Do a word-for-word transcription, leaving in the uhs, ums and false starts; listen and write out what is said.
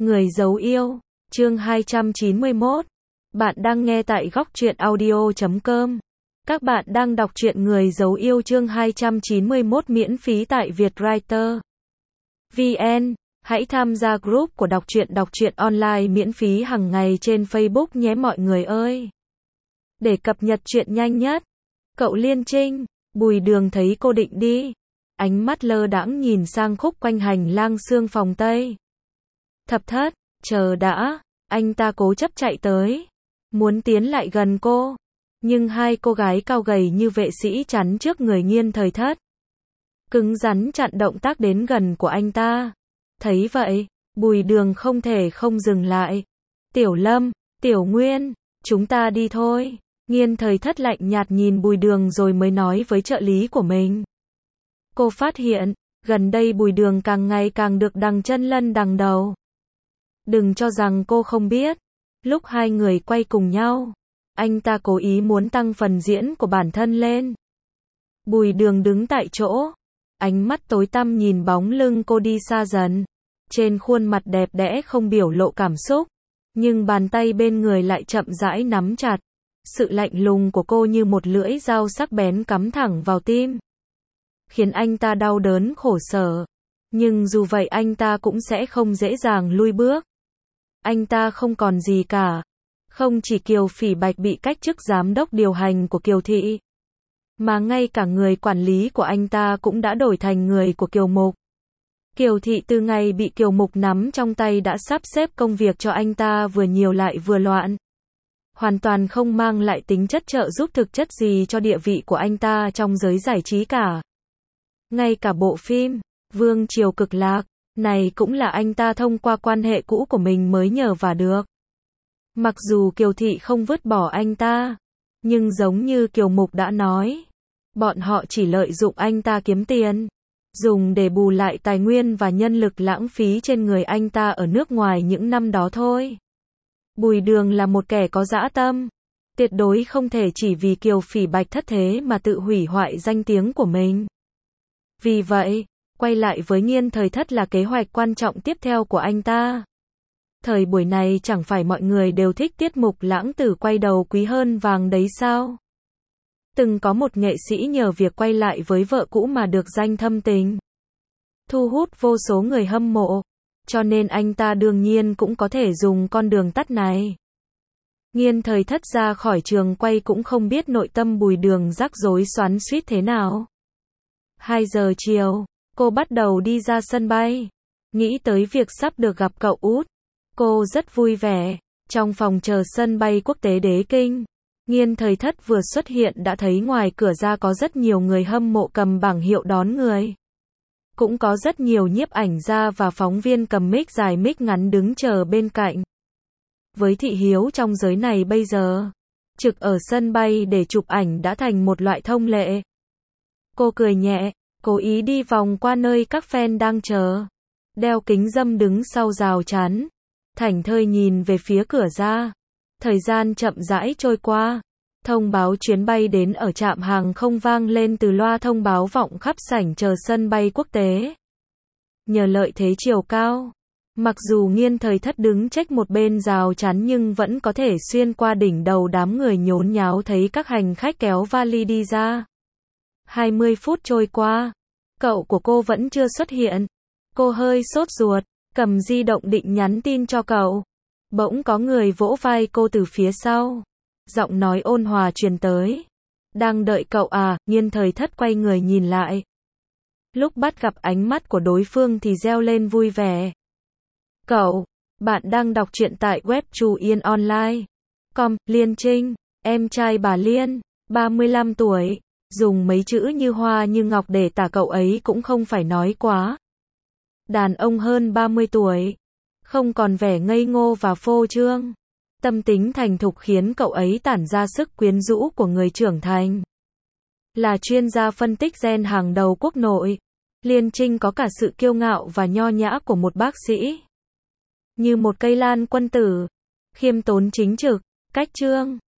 Người giấu yêu, chương hai trăm chín mươi mốt. Bạn đang nghe tại góc truyện audio chấm com. Các bạn đang đọc truyện Người giấu yêu chương hai trăm chín mươi mốt miễn phí tại Vietwriter vê en. Hãy tham gia group của đọc truyện đọc truyện online miễn phí hàng ngày trên Facebook nhé mọi người ơi. Để cập nhật truyện nhanh nhất. Cậu Liên Trinh, Bùi Đường thấy cô định đi. Ánh mắt lơ đãng nhìn sang khúc quanh hành lang xương phòng Tây. Thập Thất, chờ đã, anh ta cố chấp chạy tới. Muốn tiến lại gần cô. Nhưng hai cô gái cao gầy như vệ sĩ chắn trước người Nghiên Thời Thất. Cứng rắn chặn động tác đến gần của anh ta. Thấy vậy, Bùi Đường không thể không dừng lại. Tiểu Lâm, Tiểu Nguyên, chúng ta đi thôi. Nghiên Thời Thất lạnh nhạt nhìn Bùi Đường rồi mới nói với trợ lý của mình. Cô phát hiện, gần đây Bùi Đường càng ngày càng được đằng chân lân đằng đầu. Đừng cho rằng cô không biết. Lúc hai người quay cùng nhau, anh ta cố ý muốn tăng phần diễn của bản thân lên. Bùi Đường đứng tại chỗ, ánh mắt tối tăm nhìn bóng lưng cô đi xa dần. Trên khuôn mặt đẹp đẽ không biểu lộ cảm xúc, nhưng bàn tay bên người lại chậm rãi nắm chặt. Sự lạnh lùng của cô như một lưỡi dao sắc bén cắm thẳng vào tim, khiến anh ta đau đớn khổ sở. Nhưng dù vậy anh ta cũng sẽ không dễ dàng lui bước. Anh ta không còn gì cả. Không chỉ Kiều Phỉ Bạch bị cách chức giám đốc điều hành của Kiều Thị, mà ngay cả người quản lý của anh ta cũng đã đổi thành người của Kiều Mục. Kiều Thị từ ngày bị Kiều Mục nắm trong tay đã sắp xếp công việc cho anh ta vừa nhiều lại vừa loạn. Hoàn toàn không mang lại tính chất trợ giúp thực chất gì cho địa vị của anh ta trong giới giải trí cả. Ngay cả bộ phim Vương Triều Cực Lạc này cũng là anh ta thông qua quan hệ cũ của mình mới nhờ vả được. Mặc dù Kiều Thị không vứt bỏ anh ta, nhưng giống như Kiều Mục đã nói, bọn họ chỉ lợi dụng anh ta kiếm tiền, dùng để bù lại tài nguyên và nhân lực lãng phí trên người anh ta ở nước ngoài những năm đó thôi. Bùi Đường là một kẻ có dã tâm, tuyệt đối không thể chỉ vì Kiều Phỉ Bạch thất thế mà tự hủy hoại danh tiếng của mình. Vì vậy, quay lại với Nghiên Thời Thất là kế hoạch quan trọng tiếp theo của anh ta. Thời buổi này chẳng phải mọi người đều thích tiết mục lãng tử quay đầu quý hơn vàng đấy sao? Từng có một nghệ sĩ nhờ việc quay lại với vợ cũ mà được danh thâm tình, thu hút vô số người hâm mộ, cho nên anh ta đương nhiên cũng có thể dùng con đường tắt này. Nghiên Thời Thất ra khỏi trường quay cũng không biết nội tâm Bùi Đường rắc rối xoắn xuýt thế nào. hai giờ chiều, cô bắt đầu đi ra sân bay. Nghĩ tới việc sắp được gặp cậu út, cô rất vui vẻ. Trong phòng chờ sân bay quốc tế Đế Kinh, Nghiên Thời Thất vừa xuất hiện đã thấy ngoài cửa ra có rất nhiều người hâm mộ cầm bảng hiệu đón người. Cũng có rất nhiều nhiếp ảnh gia và phóng viên cầm mic dài mic ngắn đứng chờ bên cạnh. Với thị hiếu trong giới này bây giờ, trực ở sân bay để chụp ảnh đã thành một loại thông lệ. Cô cười nhẹ, cố ý đi vòng qua nơi các fan đang chờ. Đeo kính râm đứng sau rào chắn, thảnh thơi nhìn về phía cửa ra. Thời gian chậm rãi trôi qua. Thông báo chuyến bay đến ở trạm hàng không vang lên từ loa thông báo vọng khắp sảnh chờ sân bay quốc tế. Nhờ lợi thế chiều cao, mặc dù Nghiên Thời Thất đứng chếch một bên rào chắn nhưng vẫn có thể xuyên qua đỉnh đầu đám người nhốn nháo thấy các hành khách kéo vali đi ra. hai mươi phút trôi qua, cậu của cô vẫn chưa xuất hiện. Cô hơi sốt ruột, cầm di động định nhắn tin cho cậu. Bỗng có người vỗ vai cô từ phía sau. Giọng nói ôn hòa truyền tới. Đang đợi cậu à? Nghiên Thời Thất quay người nhìn lại. Lúc bắt gặp ánh mắt của đối phương thì reo lên vui vẻ. Cậu, bạn đang đọc truyện tại web Trù Yên Online chấm com. Liên Trinh, em trai bà Liên, ba mươi lăm tuổi. Dùng mấy chữ như hoa như ngọc để tả cậu ấy cũng không phải nói quá. Đàn ông hơn ba mươi tuổi, không còn vẻ ngây ngô và phô trương. Tâm tính thành thục khiến cậu ấy tản ra sức quyến rũ của người trưởng thành. Là chuyên gia phân tích gen hàng đầu quốc nội, Liên Trinh có cả sự kiêu ngạo và nho nhã của một bác sĩ. Như một cây lan quân tử, khiêm tốn chính trực, cách chương,